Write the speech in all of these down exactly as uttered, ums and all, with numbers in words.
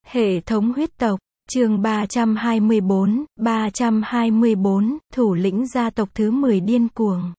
Hệ thống huyết tộc, chương ba trăm hai mươi bốn, ba trăm hai mươi bốn, thủ lĩnh gia tộc thứ mười điên cuồng.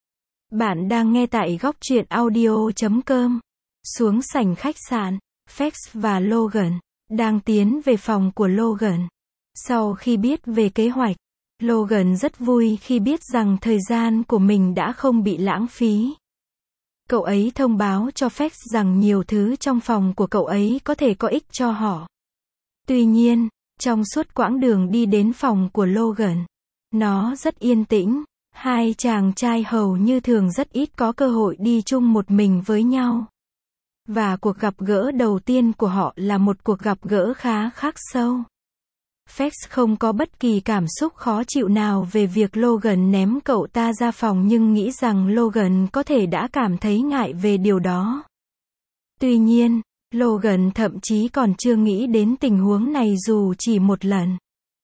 Bạn đang nghe tại góc truyện audio chấm com. Xuống sảnh khách sạn, Fex và Logan đang tiến về phòng của Logan. Sau khi biết về kế hoạch, Logan rất vui khi biết rằng thời gian của mình đã không bị lãng phí. Cậu ấy thông báo cho Fex rằng nhiều thứ trong phòng của cậu ấy có thể có ích cho họ. Tuy nhiên, trong suốt quãng đường đi đến phòng của Logan, nó rất yên tĩnh. Hai chàng trai hầu như thường rất ít có cơ hội đi chung một mình với nhau. Và cuộc gặp gỡ đầu tiên của họ là một cuộc gặp gỡ khá khắc sâu. Fex không có bất kỳ cảm xúc khó chịu nào về việc Logan ném cậu ta ra phòng, nhưng nghĩ rằng Logan có thể đã cảm thấy ngại về điều đó. Tuy nhiên, Logan thậm chí còn chưa nghĩ đến tình huống này dù chỉ một lần.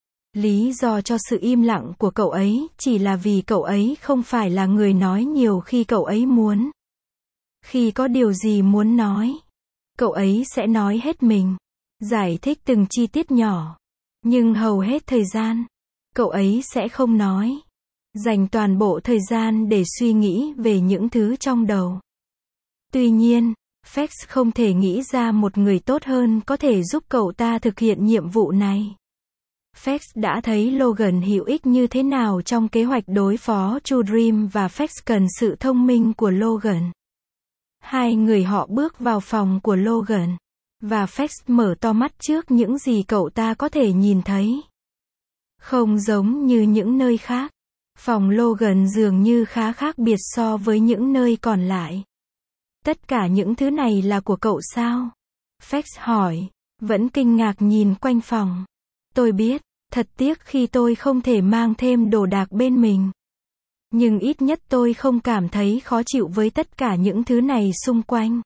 Lý do cho sự im lặng của cậu ấy chỉ là vì cậu ấy không phải là người nói nhiều khi cậu ấy muốn. Khi có điều gì muốn nói, cậu ấy sẽ nói hết mình, giải thích từng chi tiết nhỏ. Nhưng hầu hết thời gian, cậu ấy sẽ không nói. Dành toàn bộ thời gian để suy nghĩ về những thứ trong đầu. Tuy nhiên, Fex không thể nghĩ ra một người tốt hơn có thể giúp cậu ta thực hiện nhiệm vụ này. Fex đã thấy Logan hữu ích như thế nào trong kế hoạch đối phó True Dream và Fex cần sự thông minh của Logan. Hai người họ bước vào phòng của Logan, và Fex mở to mắt trước những gì cậu ta có thể nhìn thấy. Không giống như những nơi khác, phòng Logan dường như khá khác biệt so với những nơi còn lại. Tất cả những thứ này là của cậu sao? Fex hỏi, vẫn kinh ngạc nhìn quanh phòng. Tôi biết, thật tiếc khi tôi không thể mang thêm đồ đạc bên mình. Nhưng ít nhất tôi không cảm thấy khó chịu với tất cả những thứ này xung quanh.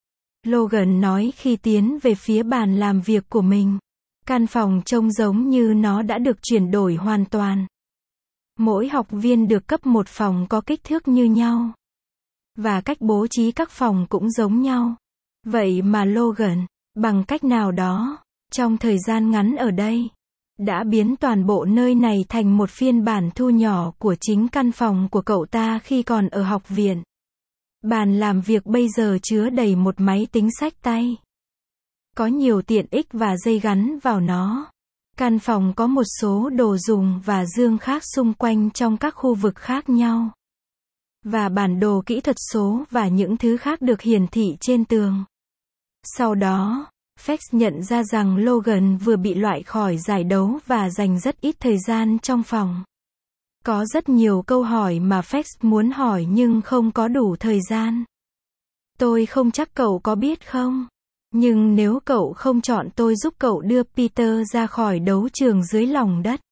Logan nói khi tiến về phía bàn làm việc của mình. Căn phòng trông giống như nó đã được chuyển đổi hoàn toàn. Mỗi học viên được cấp một phòng có kích thước như nhau. Và cách bố trí các phòng cũng giống nhau. Vậy mà Logan, bằng cách nào đó, trong thời gian ngắn ở đây, đã biến toàn bộ nơi này thành một phiên bản thu nhỏ của chính căn phòng của cậu ta khi còn ở học viện. Bàn làm việc bây giờ chứa đầy một máy tính xách tay. Có nhiều tiện ích và dây gắn vào nó. Căn phòng có một số đồ dùng và dương khác xung quanh trong các khu vực khác nhau. Và bản đồ kỹ thuật số và những thứ khác được hiển thị trên tường. Sau đó, Fex nhận ra rằng Logan vừa bị loại khỏi giải đấu và dành rất ít thời gian trong phòng. Có rất nhiều câu hỏi mà Fex muốn hỏi nhưng không có đủ thời gian. Tôi không chắc cậu có biết không? Nhưng nếu cậu không chọn tôi giúp cậu đưa Peter ra khỏi đấu trường dưới lòng đất.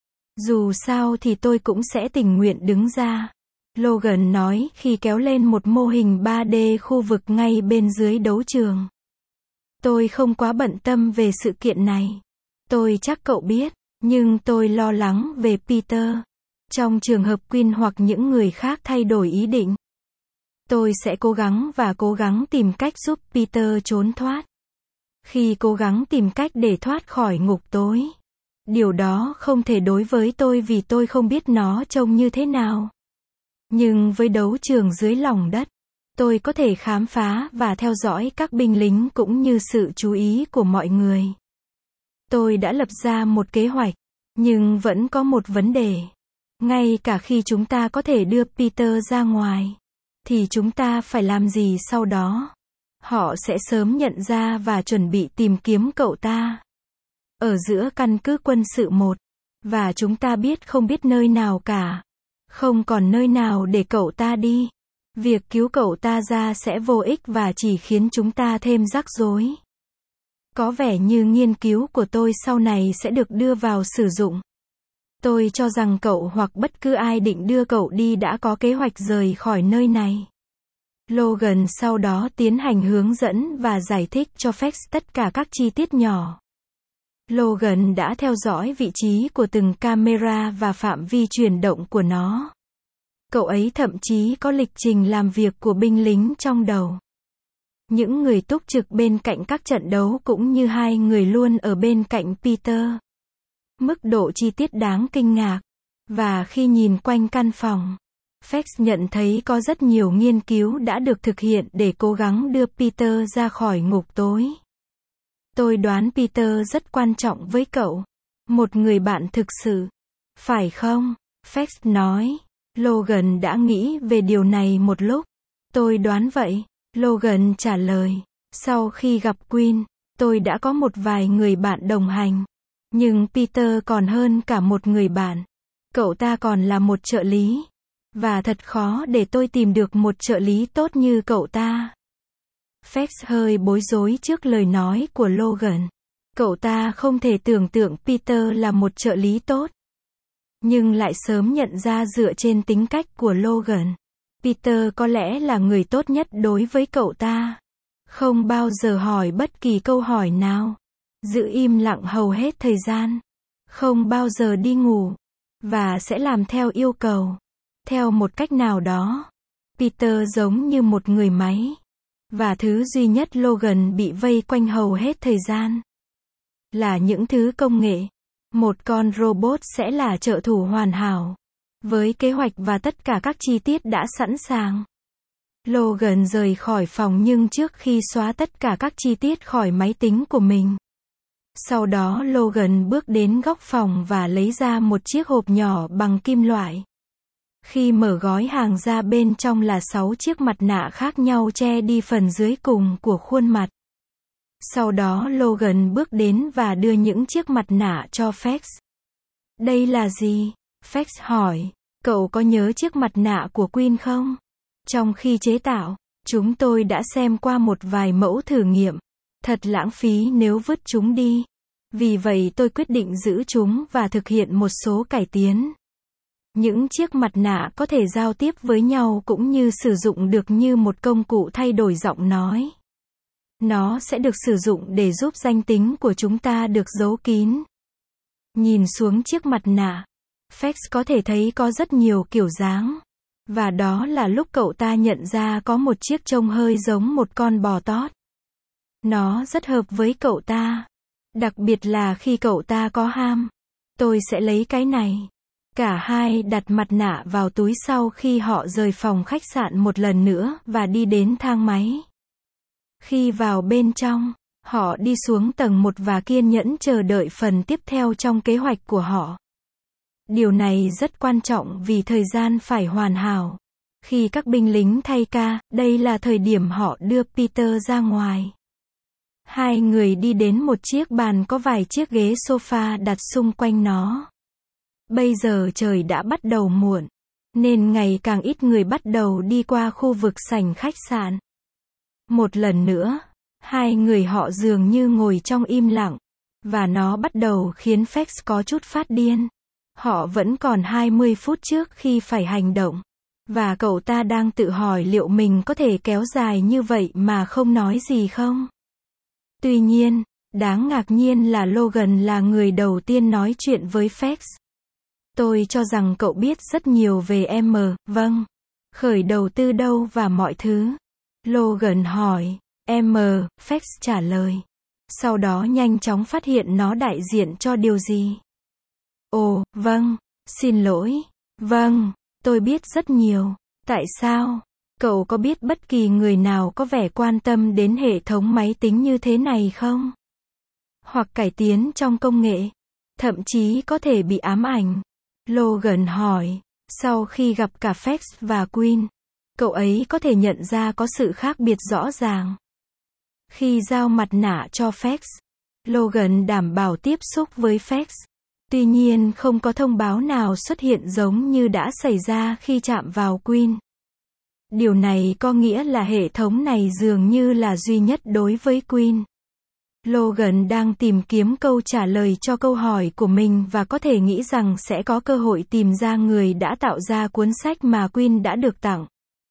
Dù sao thì tôi cũng sẽ tình nguyện đứng ra. Logan nói khi kéo lên một mô hình ba D khu vực ngay bên dưới đấu trường. Tôi không quá bận tâm về sự kiện này. Tôi chắc cậu biết, nhưng tôi lo lắng về Peter. Trong trường hợp Quinn hoặc những người khác thay đổi ý định, tôi sẽ cố gắng và cố gắng tìm cách giúp Peter trốn thoát. Khi cố gắng tìm cách để thoát khỏi ngục tối, điều đó không thể đối với tôi vì tôi không biết nó trông như thế nào. Nhưng với đấu trường dưới lòng đất, tôi có thể khám phá và theo dõi các binh lính cũng như sự chú ý của mọi người. Tôi đã lập ra một kế hoạch, nhưng vẫn có một vấn đề. Ngay cả khi chúng ta có thể đưa Peter ra ngoài, thì chúng ta phải làm gì sau đó? Họ sẽ sớm nhận ra và chuẩn bị tìm kiếm cậu ta. Ở giữa căn cứ quân sự một, và chúng ta biết không biết nơi nào cả. Không còn nơi nào để cậu ta đi. Việc cứu cậu ta ra sẽ vô ích và chỉ khiến chúng ta thêm rắc rối. Có vẻ như nghiên cứu của tôi sau này sẽ được đưa vào sử dụng. Tôi cho rằng cậu hoặc bất cứ ai định đưa cậu đi đã có kế hoạch rời khỏi nơi này. Logan sau đó tiến hành hướng dẫn và giải thích cho Fex tất cả các chi tiết nhỏ. Logan đã theo dõi vị trí của từng camera và phạm vi chuyển động của nó. Cậu ấy thậm chí có lịch trình làm việc của binh lính trong đầu. Những người túc trực bên cạnh các trận đấu cũng như hai người luôn ở bên cạnh Peter. Mức độ chi tiết đáng kinh ngạc. Và khi nhìn quanh căn phòng, Fex nhận thấy có rất nhiều nghiên cứu đã được thực hiện để cố gắng đưa Peter ra khỏi ngục tối. Tôi đoán Peter rất quan trọng với cậu. Một người bạn thực sự. Phải không? Fex nói. Logan đã nghĩ về điều này một lúc. Tôi đoán vậy. Logan trả lời. Sau khi gặp Quinn, tôi đã có một vài người bạn đồng hành. Nhưng Peter còn hơn cả một người bạn. Cậu ta còn là một trợ lý. Và thật khó để tôi tìm được một trợ lý tốt như cậu ta. Fex hơi bối rối trước lời nói của Logan. Cậu ta không thể tưởng tượng Peter là một trợ lý tốt. Nhưng lại sớm nhận ra dựa trên tính cách của Logan, Peter có lẽ là người tốt nhất đối với cậu ta. Không bao giờ hỏi bất kỳ câu hỏi nào. Giữ im lặng hầu hết thời gian. Không bao giờ đi ngủ. Và sẽ làm theo yêu cầu. Theo một cách nào đó. Peter giống như một người máy. Và thứ duy nhất Logan bị vây quanh hầu hết thời gian là những thứ công nghệ. Một con robot sẽ là trợ thủ hoàn hảo. Với kế hoạch và tất cả các chi tiết đã sẵn sàng. Logan rời khỏi phòng nhưng trước khi xóa tất cả các chi tiết khỏi máy tính của mình. Sau đó Logan bước đến góc phòng và lấy ra một chiếc hộp nhỏ bằng kim loại. Khi mở gói hàng ra bên trong là sáu chiếc mặt nạ khác nhau che đi phần dưới cùng của khuôn mặt. Sau đó Logan bước đến và đưa những chiếc mặt nạ cho Fex. Đây là gì? Fex hỏi. Cậu có nhớ chiếc mặt nạ của Quinn không? Trong khi chế tạo, chúng tôi đã xem qua một vài mẫu thử nghiệm. Thật lãng phí nếu vứt chúng đi. Vì vậy tôi quyết định giữ chúng và thực hiện một số cải tiến. Những chiếc mặt nạ có thể giao tiếp với nhau cũng như sử dụng được như một công cụ thay đổi giọng nói. Nó sẽ được sử dụng để giúp danh tính của chúng ta được giấu kín. Nhìn xuống chiếc mặt nạ, Fex có thể thấy có rất nhiều kiểu dáng. Và đó là lúc cậu ta nhận ra có một chiếc trông hơi giống một con bò tót. Nó rất hợp với cậu ta. Đặc biệt là khi cậu ta có ham. Tôi sẽ lấy cái này. Cả hai đặt mặt nạ vào túi sau khi họ rời phòng khách sạn một lần nữa và đi đến thang máy. Khi vào bên trong, họ đi xuống tầng một và kiên nhẫn chờ đợi phần tiếp theo trong kế hoạch của họ. Điều này rất quan trọng vì thời gian phải hoàn hảo. Khi các binh lính thay ca, đây là thời điểm họ đưa Peter ra ngoài. Hai người đi đến một chiếc bàn có vài chiếc ghế sofa đặt xung quanh nó. Bây giờ trời đã bắt đầu muộn, nên ngày càng ít người bắt đầu đi qua khu vực sảnh khách sạn. Một lần nữa, hai người họ dường như ngồi trong im lặng, và nó bắt đầu khiến Fex có chút phát điên. Họ vẫn còn hai mươi phút trước khi phải hành động, và cậu ta đang tự hỏi liệu mình có thể kéo dài như vậy mà không nói gì không. Tuy nhiên, đáng ngạc nhiên là Logan là người đầu tiên nói chuyện với Fex. Tôi cho rằng cậu biết rất nhiều về em. Vâng. Khởi đầu từ đâu và mọi thứ? Logan hỏi. Em. Fex trả lời. Sau đó nhanh chóng phát hiện nó đại diện cho điều gì. Ồ, vâng. Xin lỗi. Vâng. Tôi biết rất nhiều. Tại sao? Cậu có biết bất kỳ người nào có vẻ quan tâm đến hệ thống máy tính như thế này không? Hoặc cải tiến trong công nghệ? Thậm chí có thể bị ám ảnh. Logan hỏi. Sau khi gặp cả Fex và Quinn, cậu ấy có thể nhận ra có sự khác biệt rõ ràng. Khi giao mặt nạ cho Fex, Logan đảm bảo tiếp xúc với Fex. Tuy nhiên không có thông báo nào xuất hiện giống như đã xảy ra khi chạm vào Quinn. Điều này có nghĩa là hệ thống này dường như là duy nhất đối với Quinn. Logan đang tìm kiếm câu trả lời cho câu hỏi của mình và có thể nghĩ rằng sẽ có cơ hội tìm ra người đã tạo ra cuốn sách mà Quinn đã được tặng.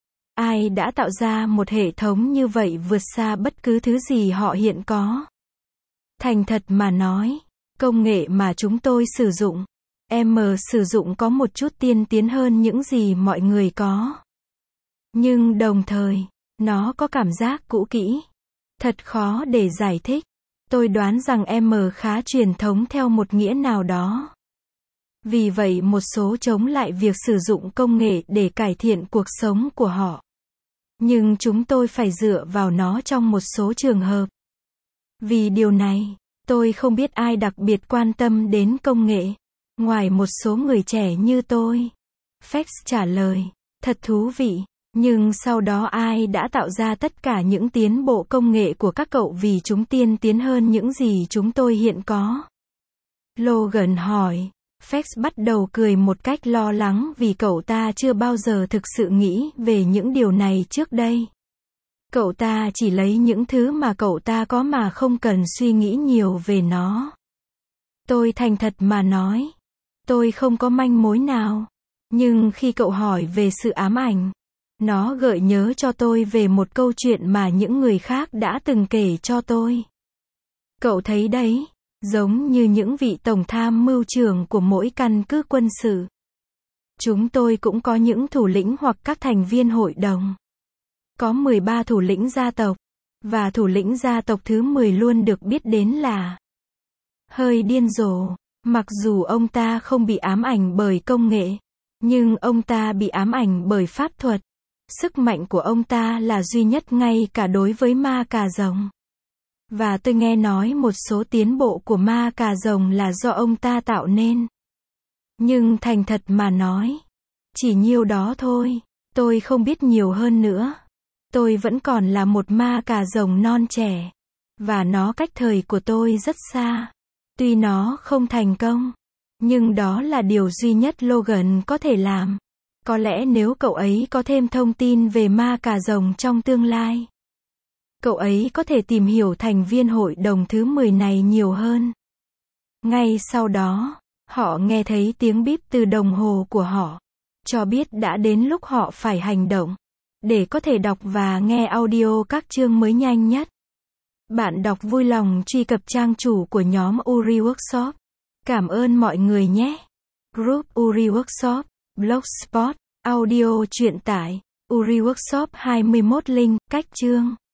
Ai đã tạo ra một hệ thống như vậy vượt xa bất cứ thứ gì họ hiện có. Thành thật mà nói, công nghệ mà chúng tôi sử dụng, em sử dụng có một chút tiên tiến hơn những gì mọi người có. Nhưng đồng thời, nó có cảm giác cũ kỹ. Thật khó để giải thích. Tôi đoán rằng M khá truyền thống theo một nghĩa nào đó. Vì vậy một số chống lại việc sử dụng công nghệ để cải thiện cuộc sống của họ. Nhưng chúng tôi phải dựa vào nó trong một số trường hợp. Vì điều này, tôi không biết ai đặc biệt quan tâm đến công nghệ, ngoài một số người trẻ như tôi. Fex trả lời, thật thú vị, nhưng sau đó ai đã tạo ra tất cả những tiến bộ công nghệ của các cậu vì chúng tiên tiến hơn những gì chúng tôi hiện có? Logan hỏi. Fex bắt đầu cười một cách lo lắng vì cậu ta chưa bao giờ thực sự nghĩ về những điều này trước đây. Cậu ta chỉ lấy những thứ mà cậu ta có mà không cần suy nghĩ nhiều về nó. Tôi thành thật mà nói. Tôi không có manh mối nào. Nhưng khi cậu hỏi về sự ám ảnh, nó gợi nhớ cho tôi về một câu chuyện mà những người khác đã từng kể cho tôi. Cậu thấy đấy, giống như những vị tổng tham mưu trưởng của mỗi căn cứ quân sự. Chúng tôi cũng có những thủ lĩnh hoặc các thành viên hội đồng. Có mười ba thủ lĩnh gia tộc, và thủ lĩnh gia tộc thứ mười luôn được biết đến là hơi điên rồ. Mặc dù ông ta không bị ám ảnh bởi công nghệ, nhưng ông ta bị ám ảnh bởi pháp thuật. Sức mạnh của ông ta là duy nhất ngay cả đối với ma cà rồng. Và tôi nghe nói một số tiến bộ của ma cà rồng là do ông ta tạo nên. Nhưng thành thật mà nói, chỉ nhiêu đó thôi, tôi không biết nhiều hơn nữa. Tôi vẫn còn là một ma cà rồng non trẻ. Và nó cách thời của tôi rất xa. Tuy nó không thành công, nhưng đó là điều duy nhất Logan có thể làm. Có lẽ nếu cậu ấy có thêm thông tin về ma cà rồng trong tương lai, cậu ấy có thể tìm hiểu thành viên hội đồng thứ mười này nhiều hơn. Ngay sau đó, họ nghe thấy tiếng bíp từ đồng hồ của họ, cho biết đã đến lúc họ phải hành động, để có thể đọc và nghe audio các chương mới nhanh nhất. Bạn đọc vui lòng truy cập trang chủ của nhóm Uri Workshop. Cảm ơn mọi người nhé. Group Uri Workshop, Blogspot, audio truyện tải, Uri Workshop hai mươi mốt link, cách chương.